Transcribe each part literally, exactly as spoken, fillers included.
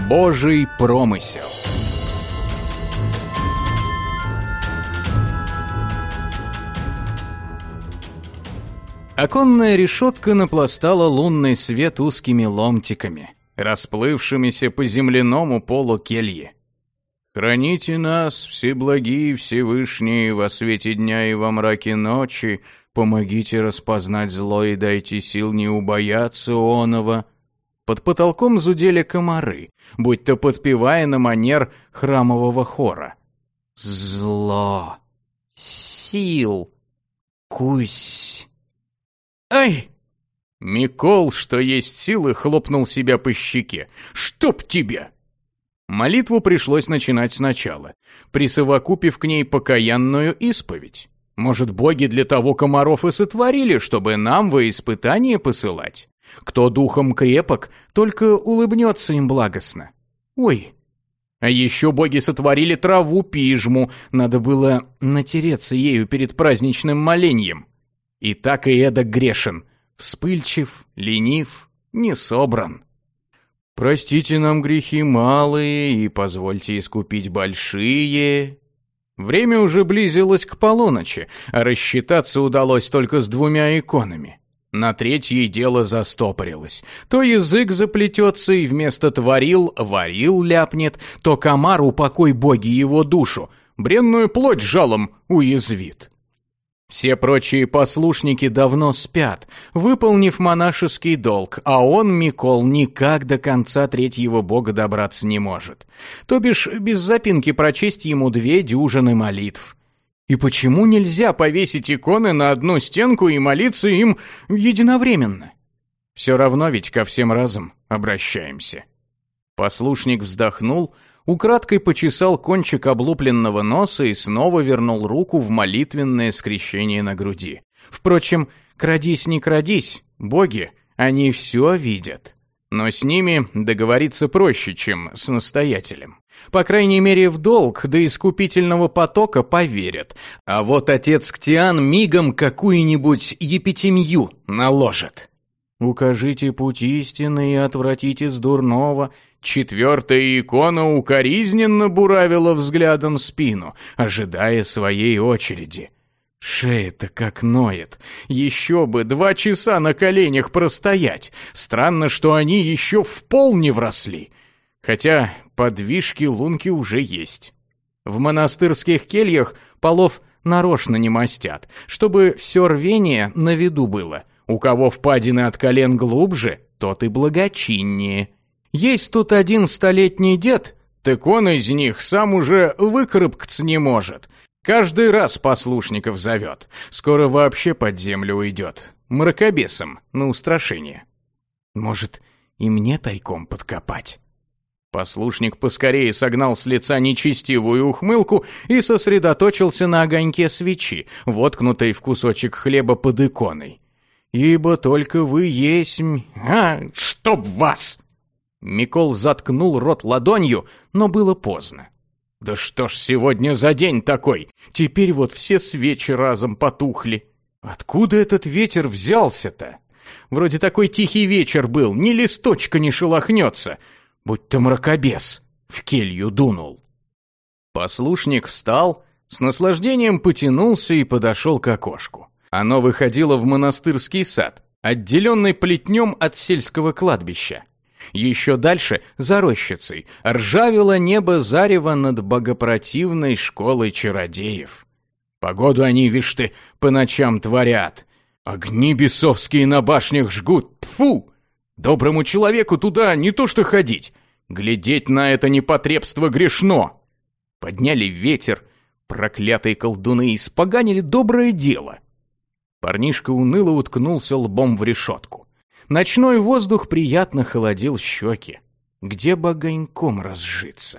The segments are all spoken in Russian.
Божий промысел. Оконная решетка напластала лунный свет узкими ломтиками, расплывшимися по земляному полу кельи. «Храните нас, всеблагие Всевышние, во свете дня и во мраке ночи, помогите распознать зло и дайте сил не убояться оного». Под потолком зудели комары, будто подпевая на манер храмового хора. «Зло, сил, кусь». «Ай!» Микол, что есть силы, хлопнул себя по щеке. «Чтоб тебя!» Молитву пришлось начинать сначала, присовокупив к ней покаянную исповедь. Может, боги для того комаров и сотворили, чтобы нам во испытание посылать? Кто духом крепок, только улыбнется им благостно. Ой! А еще боги сотворили траву пижму, надо было натереться ею перед праздничным моленьем. И так и эдак грешен, вспыльчив, ленив, не собран. «Простите нам грехи малые и позвольте искупить большие». Время уже близилось к полуночи, а рассчитаться удалось только с двумя иконами. На третьей дело застопорилось. То язык заплетется и вместо «творил» «варил» ляпнет, то комар, упокой боги его душу, бренную плоть жалом уязвит. Все прочие послушники давно спят, выполнив монашеский долг, а он, Микол, никак до конца третьего бога добраться не может. То бишь, без запинки прочесть ему две дюжины молитв. И почему нельзя повесить иконы на одну стенку и молиться им единовременно? Все равно ведь ко всем разом обращаемся. Послушник вздохнул, украдкой почесал кончик облупленного носа и снова вернул руку в молитвенное скрещение на груди. Впрочем, крадись не крадись, боги, они все видят. Но с ними договориться проще, чем с настоятелем. По крайней мере, в долг до искупительного потока поверят. А вот отец Ктиан мигом какую-нибудь епитемью наложит. «Укажите путь истины и отвратите с дурного». Четвертая икона укоризненно буравила взглядом спину, ожидая своей очереди. Шея-то как ноет. Еще бы два часа на коленях простоять. Странно, что они еще в пол не вросли. Хотя подвижки лунки уже есть. В монастырских кельях полов нарочно не мастят, чтобы все рвение на виду было. У кого впадины от колен глубже, тот и благочиннее. Есть тут один столетний дед, так он из них сам уже выкарабкаться не может. Каждый раз послушников зовет. Скоро вообще под землю уйдет. Мракобесом на устрашение. Может, и мне тайком подкопать? Послушник поскорее согнал с лица нечестивую ухмылку и сосредоточился на огоньке свечи, воткнутой в кусочек хлеба под иконой. «Ибо только вы есмь...» «А, чтоб вас!» Микол заткнул рот ладонью, но было поздно. «Да что ж сегодня за день такой? Теперь вот все свечи разом потухли. Откуда этот ветер взялся-то? Вроде такой тихий вечер был, ни листочка не шелохнется, будто мракобес в келью дунул». Послушник встал, с наслаждением потянулся и подошел к окошку. Оно выходило в монастырский сад, отделенный плетнем от сельского кладбища. Еще дальше, за рощицей, ржавело небо зарево над богопротивной школой чародеев. Погоду они, вишь ты, по ночам творят. Огни бесовские на башнях жгут, тьфу! Доброму человеку туда не то что ходить, глядеть на это непотребство грешно. Подняли ветер, проклятые колдуны испоганили доброе дело. Парнишка уныло уткнулся лбом в решетку. Ночной воздух приятно холодил щеки. Где бы огоньком разжиться?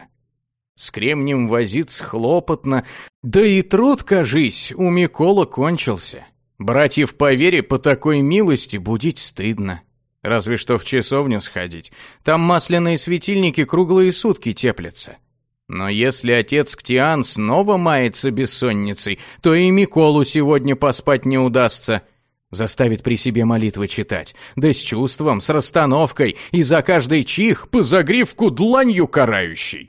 С кремнем возиться хлопотно, да и труд, кажись, у Микола кончился. Братьев по вере по такой милости будить стыдно. Разве что в часовню сходить. Там масляные светильники круглые сутки теплятся. Но если отец Ктиан снова мается бессонницей, то и Миколу сегодня поспать не удастся. Заставит при себе молитвы читать, да с чувством, с расстановкой, и за каждый чих по загривку дланью карающей.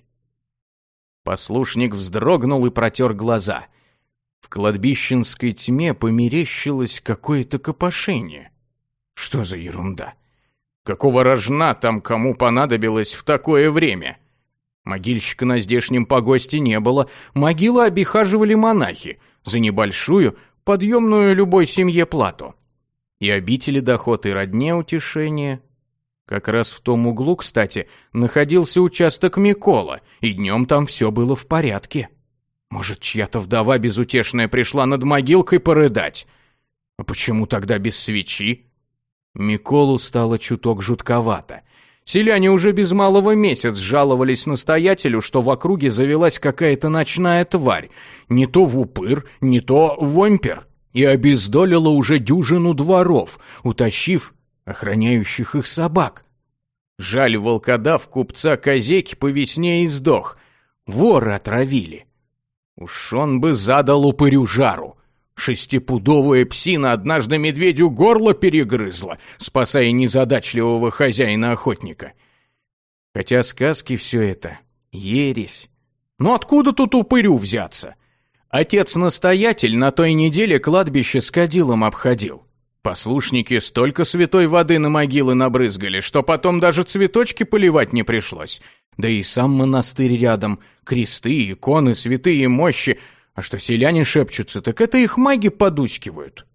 Послушник вздрогнул и протер глаза. В кладбищенской тьме померещилось какое-то копошение. Что за ерунда? Какого рожна там кому понадобилось в такое время? Могильщика на здешнем погосте не было, могилы обихаживали монахи за небольшую, подъемную любой семье плату. И обители доход, и родне утешение. Как раз в том углу, кстати, находился участок Микола, и днем там все было в порядке. Может, чья-то вдова безутешная пришла над могилкой порыдать? А почему тогда без свечи? Миколу стало чуток жутковато. Селяне уже без малого месяц жаловались настоятелю, что в округе завелась какая-то ночная тварь, не то вупыр, не то вомпер, и обездолила уже дюжину дворов, утащив охраняющих их собак. Жаль, волкодав купца Козеки по весне и сдох, воры отравили. Уж он бы задал упырю жару. Шестипудовая псина однажды медведю горло перегрызла, спасая незадачливого хозяина-охотника. Хотя сказки все это — ересь. Но откуда тут упырю взяться? Отец-настоятель на той неделе кладбище с кадилом обходил. Послушники столько святой воды на могилы набрызгали, что потом даже цветочки поливать не пришлось. Да и сам монастырь рядом, кресты, иконы, святые мощи. А что селяне шепчутся, так это их маги подускивают.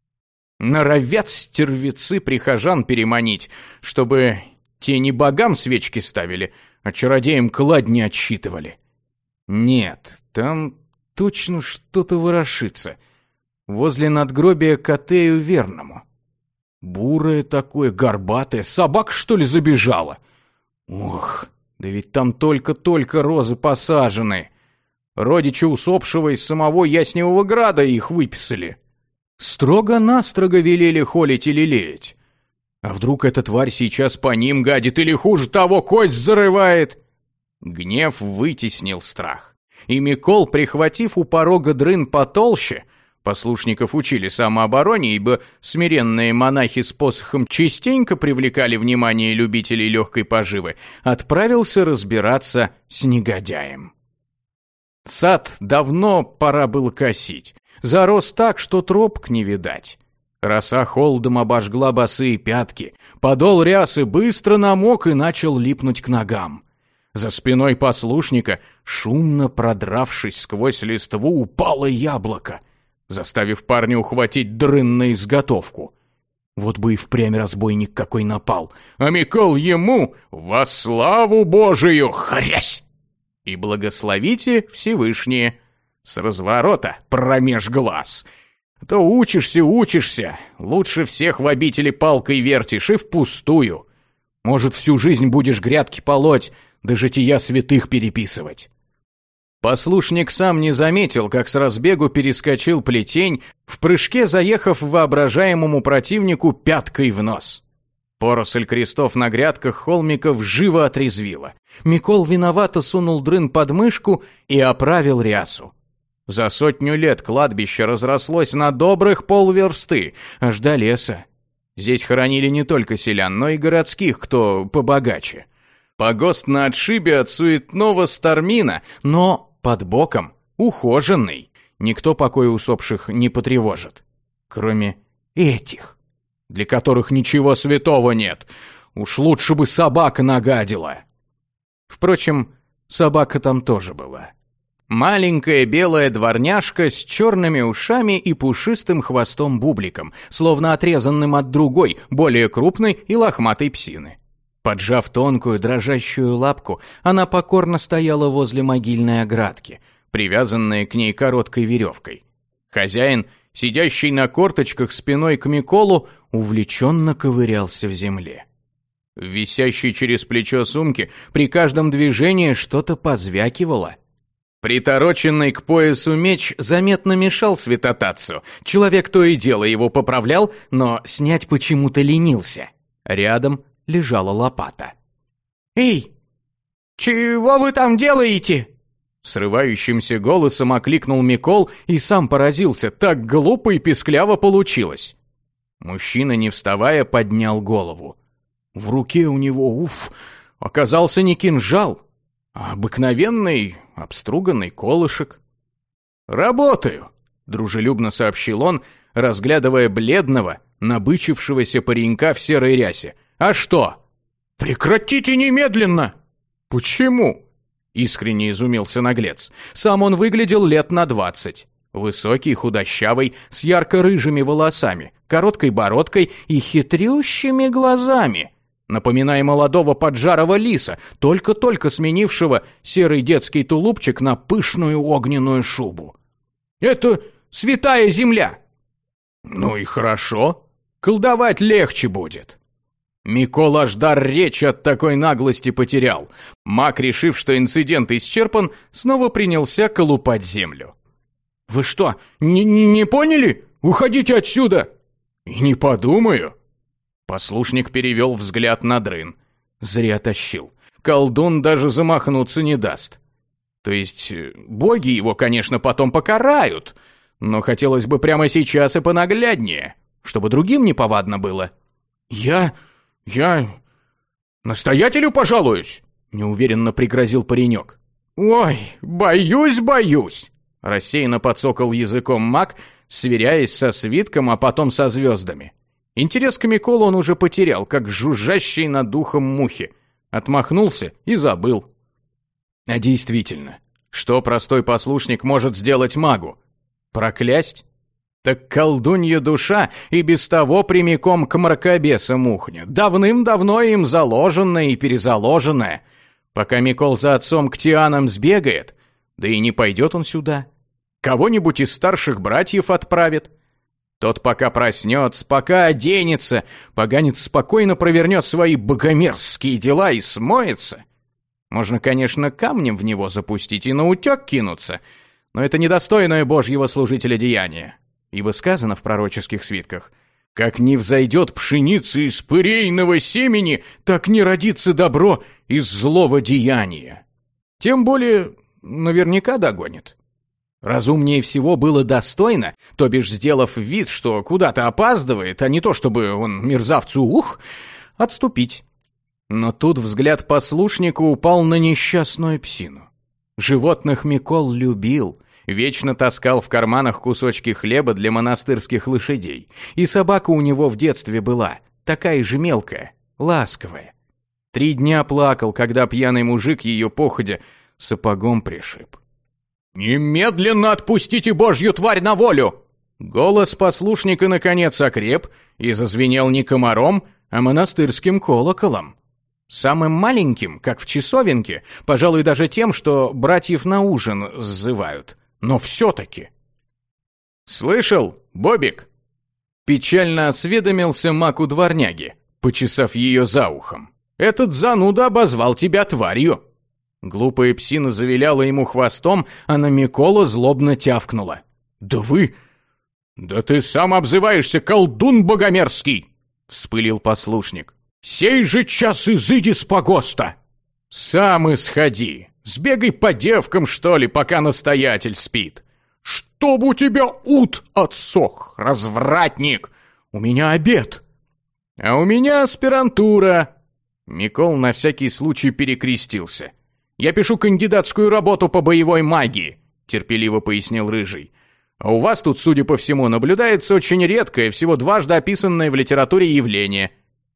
Норовят стервецы прихожан переманить, чтобы те не богам свечки ставили, а чародеям кладни отсчитывали. Нет, там точно что-то ворошится. Возле надгробия к Атею Верному. Бурое такое, горбатое, собака, что ли, забежала? Ох, да ведь там только-только розы посажены. Родичи усопшего из самого Ясневого Града их выписали. Строго-настрого велели холить и лелеять. А вдруг эта тварь сейчас по ним гадит или, хуже того, кость зарывает? Гнев вытеснил страх. И Микол, прихватив у порога дрын потолще, послушников учили самообороне, ибо смиренные монахи с посохом частенько привлекали внимание любителей легкой поживы, отправился разбираться с негодяем. Сад давно пора было косить. Зарос так, что тропок не видать. Роса холодом обожгла босые пятки. Подол рясы быстро намок и начал липнуть к ногам. За спиной послушника, шумно продравшись сквозь листву, упало яблоко, заставив парня ухватить дрын на изготовку. Вот бы и впрямь разбойник какой напал. А Микол ему во славу Божию хрясь! И благословите Всевышнее с разворота промеж глаз. То учишься, учишься, лучше всех в обители палкой вертишь и впустую. Может, всю жизнь будешь грядки полоть, да жития святых переписывать. Послушник сам не заметил, как с разбегу перескочил плетень, в прыжке заехав воображаемому противнику пяткой в нос. Поросль крестов на грядках холмиков живо отрезвила. Микол виновато сунул дрын под мышку и оправил рясу. За сотню лет кладбище разрослось на добрых полверсты, аж до леса. Здесь хоронили не только селян, но и городских, кто побогаче. Погост на отшибе от суетного Стармина, но под боком, ухоженный. Никто покоя усопших не потревожит. Кроме этих, для которых ничего святого нет. Уж лучше бы собака нагадила. Впрочем, собака там тоже была. Маленькая белая дворняжка с черными ушами и пушистым хвостом-бубликом, словно отрезанным от другой, более крупной и лохматой псины. Поджав тонкую дрожащую лапку, она покорно стояла возле могильной оградки, привязанной к ней короткой веревкой. Хозяин, сидящий на корточках спиной к Миколу, увлеченно ковырялся в земле. В висящей через плечо сумке при каждом движении что-то позвякивало. Притороченный к поясу меч заметно мешал святотатцу. Человек то и дело его поправлял, но снять почему-то ленился. Рядом лежала лопата. «Эй, чего вы там делаете?» Срывающимся голосом окликнул Микол и сам поразился, так глупо и пискляво получилось. Мужчина, не вставая, поднял голову. В руке у него, уф, оказался не кинжал, а обыкновенный обструганный колышек. «Работаю», — дружелюбно сообщил он, разглядывая бледного, набычившегося паренька в серой рясе. «А что?» «Прекратите немедленно!» «Почему?» — искренне изумился наглец. Сам он выглядел лет на двадцать. Высокий, худощавый, с ярко-рыжими волосами, короткой бородкой и хитрющими глазами, напоминая молодого поджарого лиса, только-только сменившего серый детский тулупчик на пышную огненную шубу. «Это святая земля!» «Ну и хорошо, колдовать легче будет». Микол аж дар речи от такой наглости потерял. Маг, решив, что инцидент исчерпан, снова принялся колупать землю. «Вы что, не, не поняли? Уходите отсюда!» «И не подумаю!» Послушник перевел взгляд на дрын. Зря тащил. Колдун даже замахнуться не даст. То есть, боги его, конечно, потом покарают, но хотелось бы прямо сейчас и понагляднее, чтобы другим неповадно было. «Я... я... настоятелю пожалуюсь!» неуверенно пригрозил паренек. «Ой, боюсь, боюсь!» Рассеянно подсокал языком маг, сверяясь со свитком, а потом со звездами. Интерес к Миколу он уже потерял, как жужжащий над духом мухи. Отмахнулся и забыл. А действительно, что простой послушник может сделать магу? Проклясть? Так колдунья душа и без того прямиком к мракобесам ухнет. Давным-давно им заложенная и перезаложенная. Пока Микол за отцом к Тианам сбегает, да и не пойдет он сюда. Кого-нибудь из старших братьев отправит. Тот пока проснется, пока оденется, поганец спокойно провернет свои богомерзкие дела и смоется. Можно, конечно, камнем в него запустить и наутек кинуться, но это недостойное божьего служителя деяние. Ибо сказано в пророческих свитках: «Как не взойдет пшеница из пырейного семени, так не родится добро из злого деяния». Тем более, наверняка догонит. Разумнее всего было достойно, то бишь сделав вид, что куда-то опаздывает, а не то чтобы он мерзавцу ух, отступить. Но тут взгляд послушника упал на несчастную псину. Животных Микол любил, вечно таскал в карманах кусочки хлеба для монастырских лошадей. И собака у него в детстве была, такая же мелкая, ласковая. Три дня плакал, когда пьяный мужик ее походя сапогом пришиб. «Немедленно отпустите божью тварь на волю!» Голос послушника наконец окреп и зазвенел не комаром, а монастырским колоколом. Самым маленьким, как в часовенке, пожалуй, даже тем, что братьев на ужин сзывают. Но все-таки. «Слышал, Бобик?» Печально осведомился маг у дворняги, почесав ее за ухом. «Этот зануда обозвал тебя тварью». Глупая псина завиляла ему хвостом, а на Микола злобно тявкнула. «Да вы... да ты сам обзываешься, колдун богомерзкий!» — вспылил послушник. «Сей же час изыди с погоста!» «Сам исходи! Сбегай по девкам, что ли, пока настоятель спит!» «Чтоб у тебя ут отсох, развратник! У меня обед!» «А у меня аспирантура!» Микол на всякий случай перекрестился. «Я пишу кандидатскую работу по боевой магии», — терпеливо пояснил Рыжий. «А у вас тут, судя по всему, наблюдается очень редкое, всего дважды описанное в литературе явление».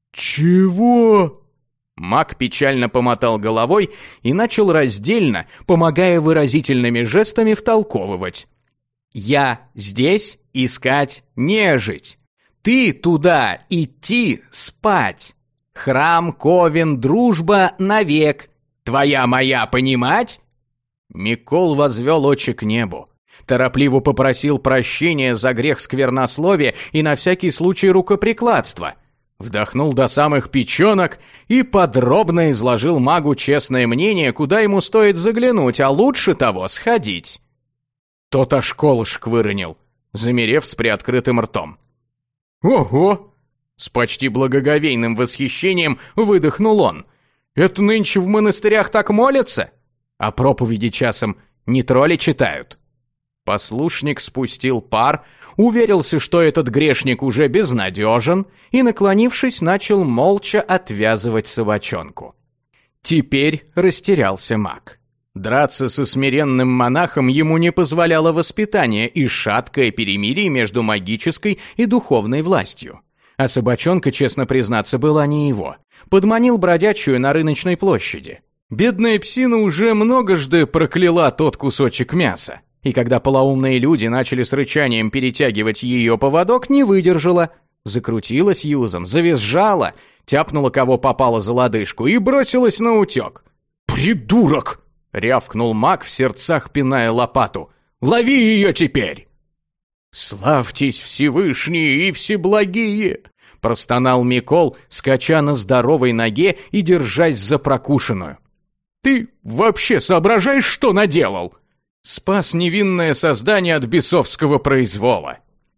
«Чего?» Маг печально помотал головой и начал раздельно, помогая выразительными жестами, втолковывать. «Я здесь искать нежить. Ты туда идти спать. Храм, ковен, дружба навек. Твоя моя понимать?» Микол возвел очи к небу. Торопливо попросил прощения за грех сквернословия и на всякий случай рукоприкладства. Вдохнул до самых печенок и подробно изложил магу честное мнение, куда ему стоит заглянуть, а лучше того сходить. Тот аж колышек выронил, замерев с приоткрытым ртом. «Ого!» — с почти благоговейным восхищением выдохнул он. «Это нынче в монастырях так молятся? А проповеди часом не тролли читают?» Послушник спустил пар, уверился, что этот грешник уже безнадежен, и, наклонившись, начал молча отвязывать собачонку. Теперь растерялся маг. Драться со смиренным монахом ему не позволяло воспитание и шаткое перемирие между магической и духовной властью. А собачонка, честно признаться, была не его. Подманил бродячую на рыночной площади. Бедная псина уже многожды прокляла тот кусочек мяса. И когда полоумные люди начали с рычанием перетягивать ее поводок, не выдержала. Закрутилась юзом, завизжала, тяпнула кого попало за лодыжку и бросилась на утек. «Придурок!» — рявкнул маг в сердцах, пиная лопату. «Лови ее теперь!» «Славьтесь Всевышние и Всеблагие!» — простонал Микол, скача на здоровой ноге и держась за прокушенную. «Ты вообще соображаешь, что наделал?» Спас невинное создание от бесовского произвола.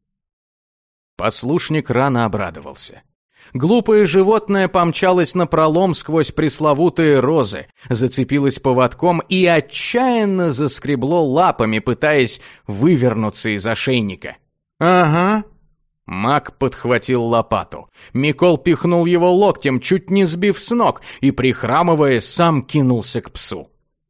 Послушник рано обрадовался. Глупое животное помчалось напролом сквозь пресловутые розы, зацепилось поводком и отчаянно заскребло лапами, пытаясь вывернуться из ошейника. «Ага». Маг подхватил лопату. Микол пихнул его локтем, чуть не сбив с ног, и, прихрамывая, сам кинулся к псу.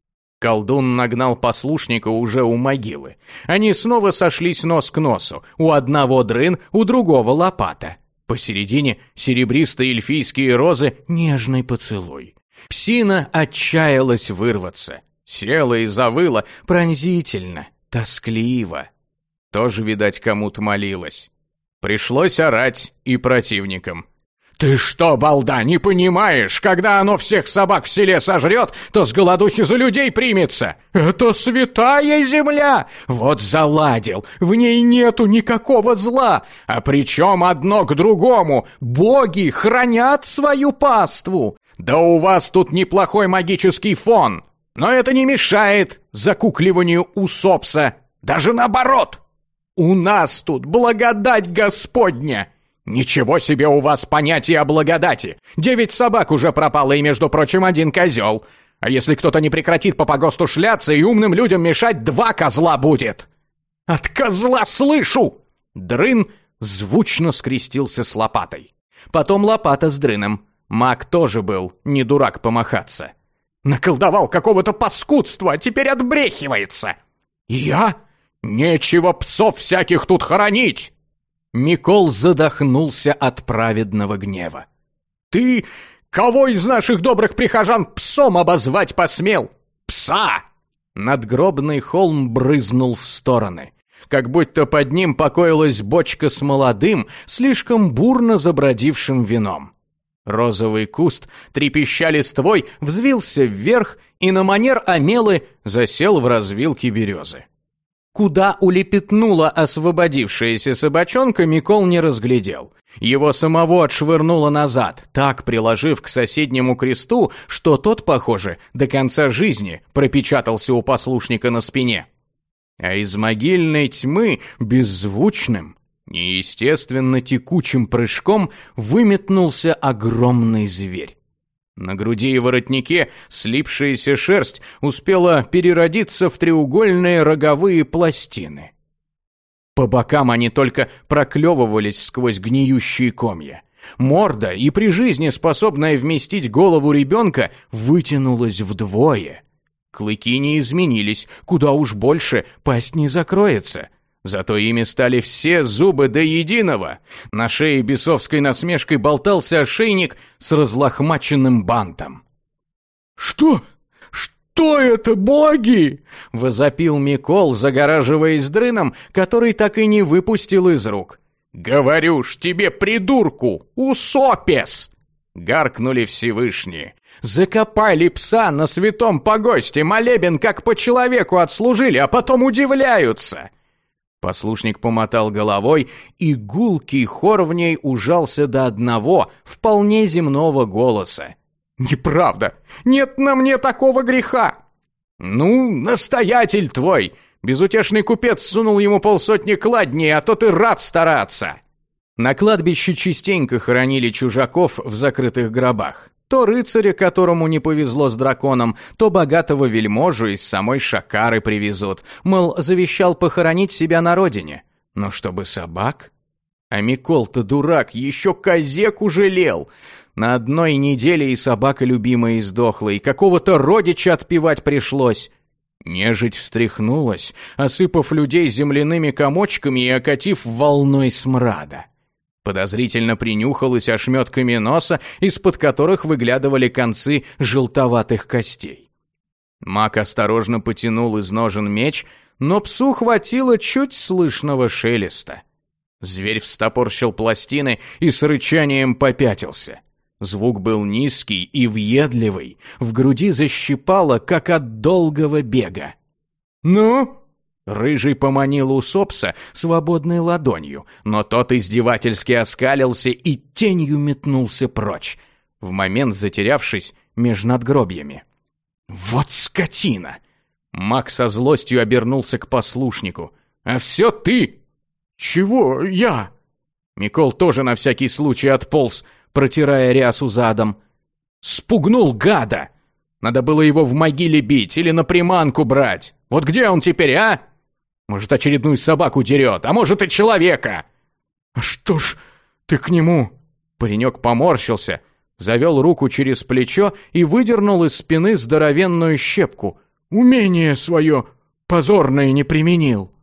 Колдун нагнал послушника уже у могилы. Они снова сошлись нос к носу. У одного дрын, у другого лопата. Посередине серебристые эльфийские розы, нежный поцелуй. Псина отчаялась вырваться. Села и завыла пронзительно, тоскливо. Тоже, видать, кому-то молилась. Пришлось орать и противникам. «Ты что, балда, не понимаешь? Когда оно всех собак в селе сожрет, то с голодухи за людей примется. Это святая земля! Вот заладил, в ней нету никакого зла. А причем одно к другому. Боги хранят свою паству. Да у вас тут неплохой магический фон. Но это не мешает закукливанию усопса. Даже наоборот. У нас тут благодать Господня. Ничего себе у вас понятие о благодати! Девять собак уже пропало, и, между прочим, один козел. А если кто-то не прекратит по погосту шляться и умным людям мешать, два козла будет! От козла слышу!» Дрын звучно скрестился с лопатой. Потом лопата с дрыном. Маг тоже был не дурак помахаться. «Наколдовал какого-то паскудства, а теперь отбрехивается!» «Я? Нечего псов всяких тут хоронить!» Микол задохнулся от праведного гнева. «Ты кого из наших добрых прихожан псом обозвать посмел? Пса!» Надгробный холм брызнул в стороны, как будто под ним покоилась бочка с молодым, слишком бурно забродившим вином. Розовый куст, трепеща листвой, взвился вверх и на манер омелы засел в развилке березы. Куда улепетнула освободившаяся собачонка, Микол не разглядел. Его самого отшвырнуло назад, так приложив к соседнему кресту, что тот, похоже, до конца жизни пропечатался у послушника на спине. А из могильной тьмы беззвучным, неестественно текучим прыжком выметнулся огромный зверь. На груди и воротнике слипшаяся шерсть успела переродиться в треугольные роговые пластины. По бокам они только проклевывались сквозь гниющие комья. Морда, и при жизни способная вместить голову ребенка, вытянулась вдвое. Клыки не изменились, куда уж больше пасть не закроется. Зато ими стали все зубы до единого. На шее бесовской насмешкой болтался ошейник с разлохмаченным бантом. «Что? Что это, боги?» — возопил Микол, загораживаясь дрыном, который так и не выпустил из рук. «Говорю ж тебе, придурку, усопес!» — гаркнули Всевышние. «Закопали пса на святом погосте, молебен как по человеку отслужили, а потом удивляются!» Послушник помотал головой, и гулкий хор в ней ужался до одного, вполне земного голоса. «Неправда! Нет на мне такого греха!» «Ну, настоятель твой!» Безутешный купец сунул ему полсотни кладней, а тот и рад стараться. На кладбище частенько хоронили чужаков в закрытых гробах. То рыцаря, которому не повезло с драконом, то богатого вельможу из самой Шакары привезут. Мол, завещал похоронить себя на родине. Но чтобы собак? А Микол-то дурак, еще козеку жалел. На одной неделе и собака любимая издохла, и какого-то родича отпевать пришлось. Нежить встряхнулась, осыпав людей земляными комочками и окатив волной смрада. Подозрительно принюхалась ошметками носа, из-под которых выглядывали концы желтоватых костей. Маг осторожно потянул из ножен меч, но псу хватило чуть слышного шелеста. Зверь встопорщил пластины и с рычанием попятился. Звук был низкий и въедливый, в груди защипало, как от долгого бега. «Ну?» Рыжий поманил Усопса свободной ладонью, но тот издевательски оскалился и тенью метнулся прочь, в момент затерявшись меж надгробьями. «Вот скотина!» Маг со злостью обернулся к послушнику. «А все ты!» «Чего я?» Микол тоже на всякий случай отполз, протирая рясу задом. «Спугнул гада! Надо было его в могиле бить или на приманку брать. Вот где он теперь, а? Может, очередную собаку дерет, а может и человека!» «А что ж ты к нему?» Паренек поморщился, завел руку через плечо и выдернул из спины здоровенную щепку. «Умение свое позорное не применил».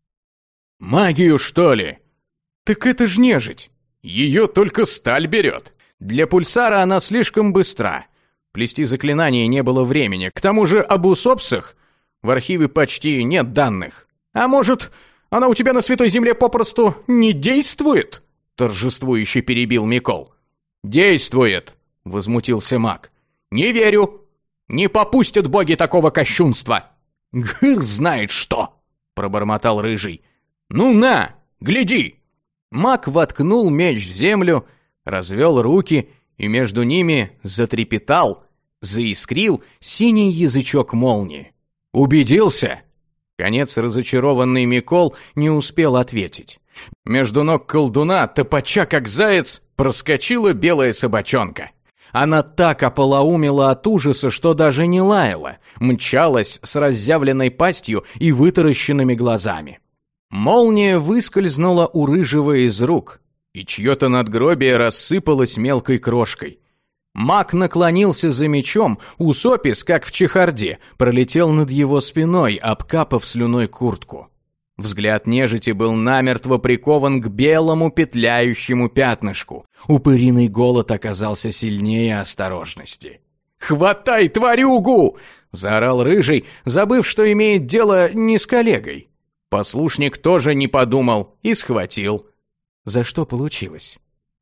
«Магию, что ли?» «Так это ж нежить. Ее только сталь берет. Для пульсара она слишком быстра. Плести заклинания не было времени. К тому же об усопсах в архиве почти нет данных. А может, она у тебя на Святой Земле попросту не действует?» Торжествующе перебил Микол. «Действует!» — возмутился маг. «Не верю! Не попустят боги такого кощунства!» «Гыр знает что!» — пробормотал Рыжий. «Ну на, гляди!» Маг воткнул меч в землю, развел руки, и между ними затрепетал, заискрил синий язычок молнии. «Убедился?» Конец разочарованный Микол не успел ответить. Между ног колдуна, топача как заяц, проскочила белая собачонка. Она так ополоумела от ужаса, что даже не лаяла, мчалась с разъявленной пастью и вытаращенными глазами. Молния выскользнула у Рыжего из рук, и чье-то надгробие рассыпалось мелкой крошкой. Маг наклонился за мечом, Усопис, как в чехарде, пролетел над его спиной, обкапав слюной куртку. Взгляд нежити был намертво прикован к белому петляющему пятнышку. Упыриный голод оказался сильнее осторожности. «Хватай тварюгу!» — заорал Рыжий, забыв, что имеет дело не с коллегой. Послушник тоже не подумал и схватил. За что получилось?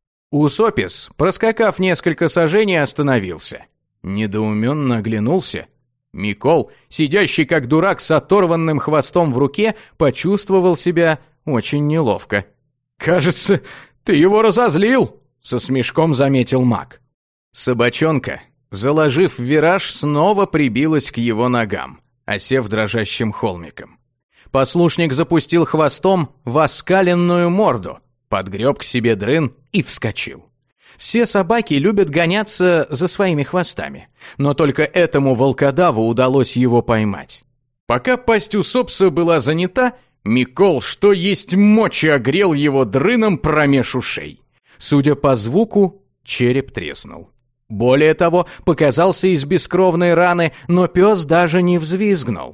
Усопис, проскакав несколько саженей, остановился. Недоуменно оглянулся. Микол, сидящий как дурак с оторванным хвостом в руке, почувствовал себя очень неловко. «Кажется, ты его разозлил!» — со смешком заметил маг. Собачонка, заложив вираж, снова прибилась к его ногам, осев дрожащим холмиком. Послушник запустил хвостом в оскаленную морду, подгреб к себе дрын и вскочил. Все собаки любят гоняться за своими хвостами, но только этому волкодаву удалось его поймать. Пока пасть Усопса была занята, Микол, что есть мочи, огрел его дрыном промеж ушей. Судя по звуку, череп треснул. Более того, показался из бескровной раны, но пес даже не взвизгнул.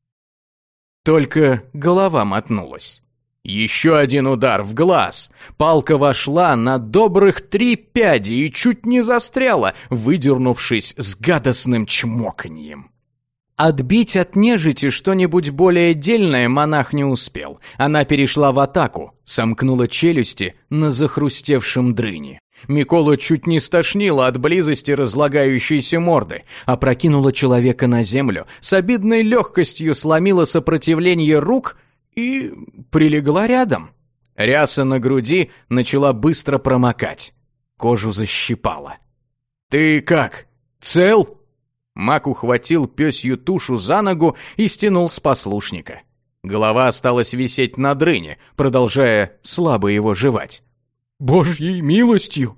Только голова мотнулась. Еще один удар в глаз. Палка вошла на добрых три пяди и чуть не застряла, выдернувшись с гадостным чмоканьем. Отбить от нежити что-нибудь более дельное монах не успел. Она перешла в атаку, сомкнула челюсти на захрустевшем дрыне. Миколу чуть не стошнило от близости разлагающейся морды, опрокинула человека на землю, с обидной легкостью сломила сопротивление рук и прилегла рядом. Ряса на груди начала быстро промокать. Кожу защипала. «Ты как, цел?» Мак ухватил пёсью тушу за ногу и стянул с послушника. Голова осталась висеть на дрыне, продолжая слабо его жевать. «Божьей милостью!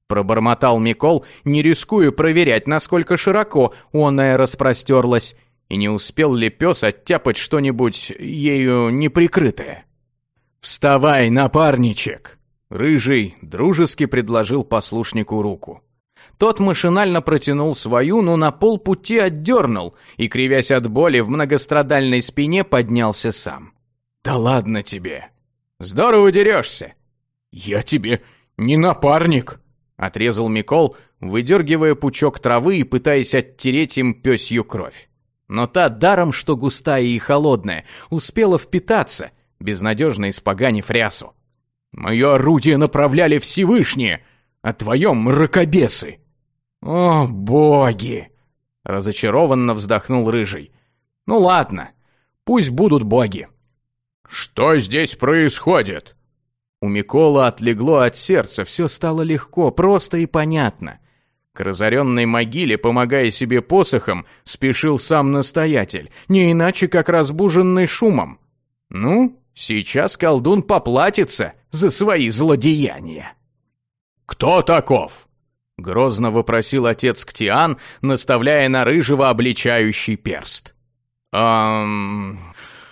Пробормотал Микол, не рискуя проверять, насколько широко оная распростерлась, и не успел ли пес оттяпать что-нибудь ею неприкрытое. «Вставай, напарничек!» Рыжий дружески предложил послушнику руку. Тот машинально протянул свою, но на полпути отдернул и, кривясь от боли в многострадальной спине, поднялся сам. «Да ладно тебе! Здорово дерешься!» «Я тебе не напарник!» — отрезал Микол, выдергивая пучок травы и пытаясь оттереть им пёсью кровь. Но та, даром что густая и холодная, успела впитаться, безнадежно испоганив рясу. «Мое орудие направляли Всевышние, а твоем мракобесы!» «О, боги!» — разочарованно вздохнул Рыжий. «Ну ладно, пусть будут боги». «Что здесь происходит?» У Микола отлегло от сердца, все стало легко, просто и понятно. К разоренной могиле, помогая себе посохом, спешил сам настоятель, не иначе как разбуженный шумом. Ну, сейчас колдун поплатится за свои злодеяния. «Кто таков?» — грозно вопросил отец Ктиан, наставляя на Рыжего обличающий перст. «Эм...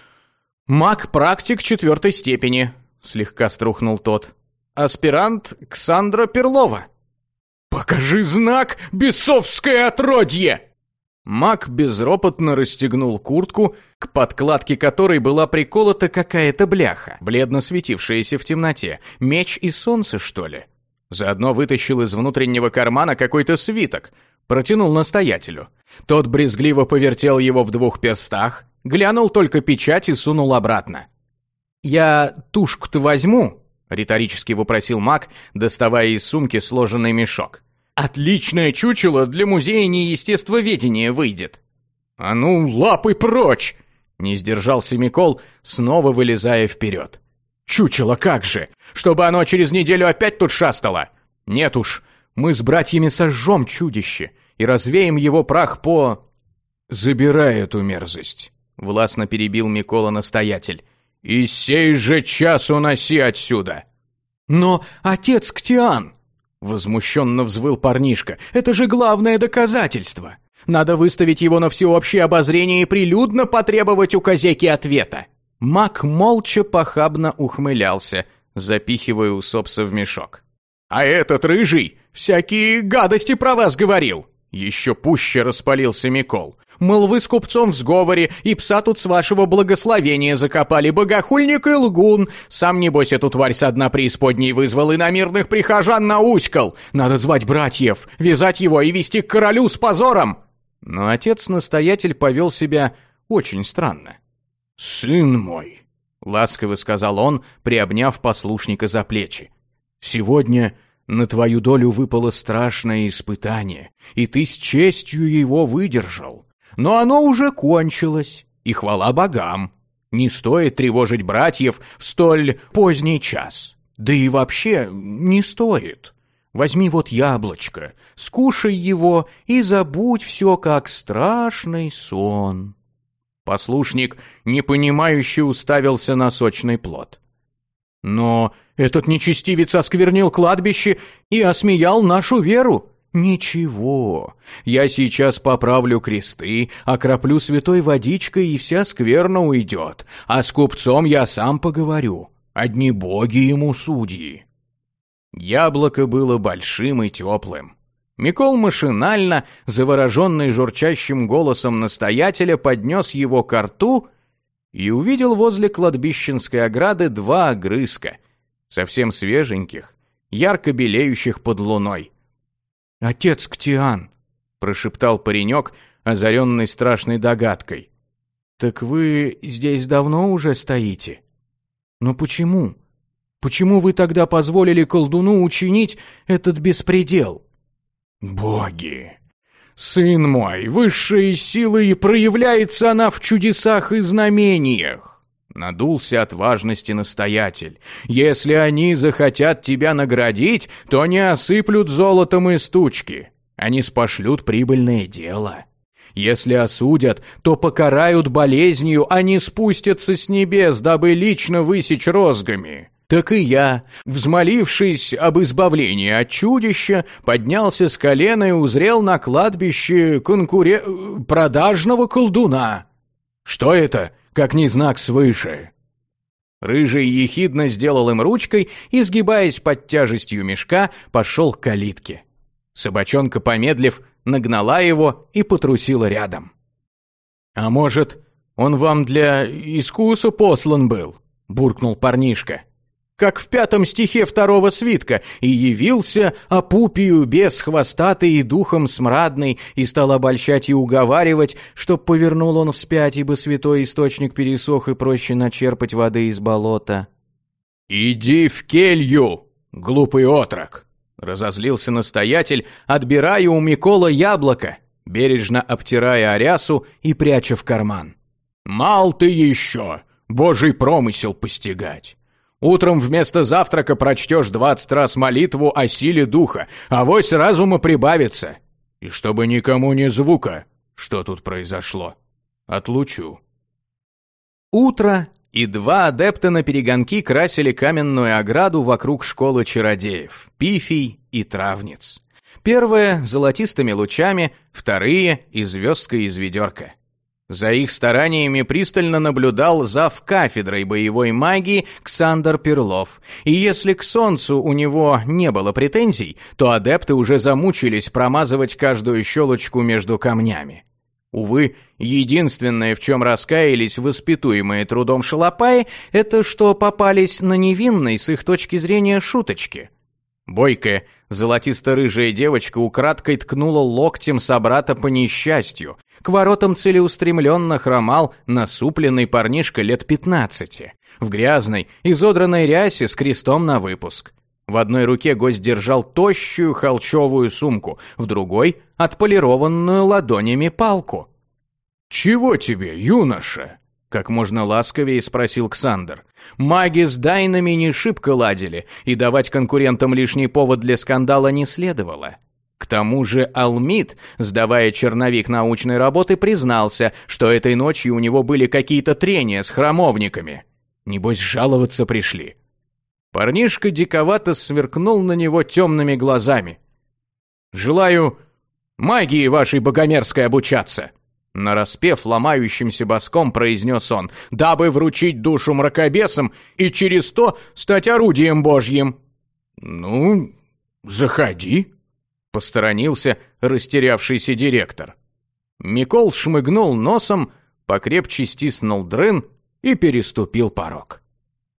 маг-практик четвертой степени», — слегка струхнул тот. «Аспирант Ксандра Перлова». «Покажи знак, бесовское отродье!» Маг безропотно расстегнул куртку, к подкладке которой была приколота какая-то бляха, бледно светившаяся в темноте. Меч и солнце, что ли? Заодно вытащил из внутреннего кармана какой-то свиток, протянул настоятелю. Тот брезгливо повертел его в двух перстах, глянул только печать и сунул обратно. «Я тушку-то возьму?» — риторически вопросил маг, доставая из сумки сложенный мешок. «Отличное чучело для музея неестествоведения выйдет». «А ну, лапы прочь!» — не сдержался Микол, снова вылезая вперед. «Чучело как же! Чтобы оно через неделю опять тут шастало! Нет уж, мы с братьями сожжем чудище и развеем его прах по...» «Забирай эту мерзость», — властно перебил Микола настоятель. «И сей же час уноси отсюда!» «Но, отец Ктиан!» — возмущенно взвыл парнишка. «Это же главное доказательство! Надо выставить его на всеобщее обозрение и прилюдно потребовать у Козеки ответа!» Маг молча похабно ухмылялся, запихивая усопса в мешок. «А этот Рыжий всякие гадости про вас говорил!» Еще пуще распалился Микол. «Мол, вы с купцом в сговоре, и пса тут с вашего благословения закопали, богохульник и лгун. Сам, небось, эту тварь со дна преисподней вызвал и на мирных прихожан науськал. Надо звать братьев, вязать его и вести к королю с позором!» Но отец-настоятель повел себя очень странно. «Сын мой», — ласково сказал он, приобняв послушника за плечи, — «сегодня на твою долю выпало страшное испытание, и ты с честью его выдержал. Но оно уже кончилось, и хвала богам. Не стоит тревожить братьев в столь поздний час. Да и вообще не стоит. Возьми вот яблочко, скушай его и забудь все, как страшный сон». Послушник непонимающе уставился на сочный плод. «Но этот нечестивец осквернил кладбище и осмеял нашу веру». «Ничего, я сейчас поправлю кресты, окроплю святой водичкой, и вся скверна уйдет, а с купцом я сам поговорю. Одни боги ему судьи». Яблоко было большим и теплым. Микол машинально, завороженный журчащим голосом настоятеля, поднес его ко рту и увидел возле кладбищенской ограды два огрызка, совсем свеженьких, ярко белеющих под луной. «Отец Ктиан», — прошептал паренек, озаренный страшной догадкой. «Так вы здесь давно уже стоите? Но почему? Почему вы тогда позволили колдуну учинить этот беспредел?» «Боги! Сын мой, высшая сила, и проявляется она в чудесах и знамениях!» Надулся от важности настоятель. «Если они захотят тебя наградить, то не осыплют золотом из тучки. Они спошлют прибыльное дело. Если осудят, то покарают болезнью, а не спустятся с небес, дабы лично высечь розгами. Так и я, взмолившись об избавлении от чудища, поднялся с колена и узрел на кладбище конкуре... продажного колдуна. Что это, как не знак свыше?» Рыжий ехидно сделал им ручкой и, сгибаясь под тяжестью мешка, пошел к калитке. Собачонка, помедлив, нагнала его и потрусила рядом. «А может, он вам для искуса послан был?» — буркнул парнишка. «Как в пятом стихе второго свитка, и явился Апупию бес хвостатый и духом смрадный, и стал обольщать и уговаривать, чтоб повернул он вспять, ибо святой источник пересох, и проще начерпать воды из болота». «Иди в келью, глупый отрок!» — разозлился настоятель, отбирая у Микола яблоко, бережно обтирая орясу и пряча в карман. «Мал ты еще, божий промысел постигать! Утром вместо завтрака прочтешь двадцать раз молитву о силе духа, авось разума прибавится. И чтобы никому ни звука, что тут произошло, отлучу». Утро, и два адепта на перегонки красили каменную ограду вокруг школы чародеев, пифий и травниц. Первые — золотистыми лучами, вторые — и звездкой из ведерка. За их стараниями пристально наблюдал зав. Кафедрой боевой магии Ксандр Перлов, и если к солнцу у него не было претензий, то адепты уже замучились промазывать каждую щелочку между камнями. Увы, единственное, в чем раскаялись воспитуемые трудом шалопаи, это что попались на невинной с их точки зрения шуточки. Бойкая, золотисто-рыжая девочка украдкой ткнула локтем собрата по несчастью. К воротам целеустремленно хромал насупленный парнишка лет пятнадцати, в грязной, изодранной рясе с крестом на выпуск. В одной руке гость держал тощую холчевую сумку, в другой — отполированную ладонями палку. «Чего тебе, юноша?» — как можно ласковее спросил Ксандр. Маги с дайнами не шибко ладили, и давать конкурентам лишний повод для скандала не следовало. К тому же Алмид, сдавая черновик научной работы, признался, что этой ночью у него были какие-то трения с храмовниками. Небось, жаловаться пришли. Парнишка диковато сверкнул на него темными глазами. «Желаю магии вашей богомерзкой обучаться!» Нараспев ломающимся боском произнес он, «дабы вручить душу мракобесам и через то стать орудием божьим». «Ну, заходи», — посторонился растерявшийся директор. Микол шмыгнул носом, покрепче стиснул дрын и переступил порог.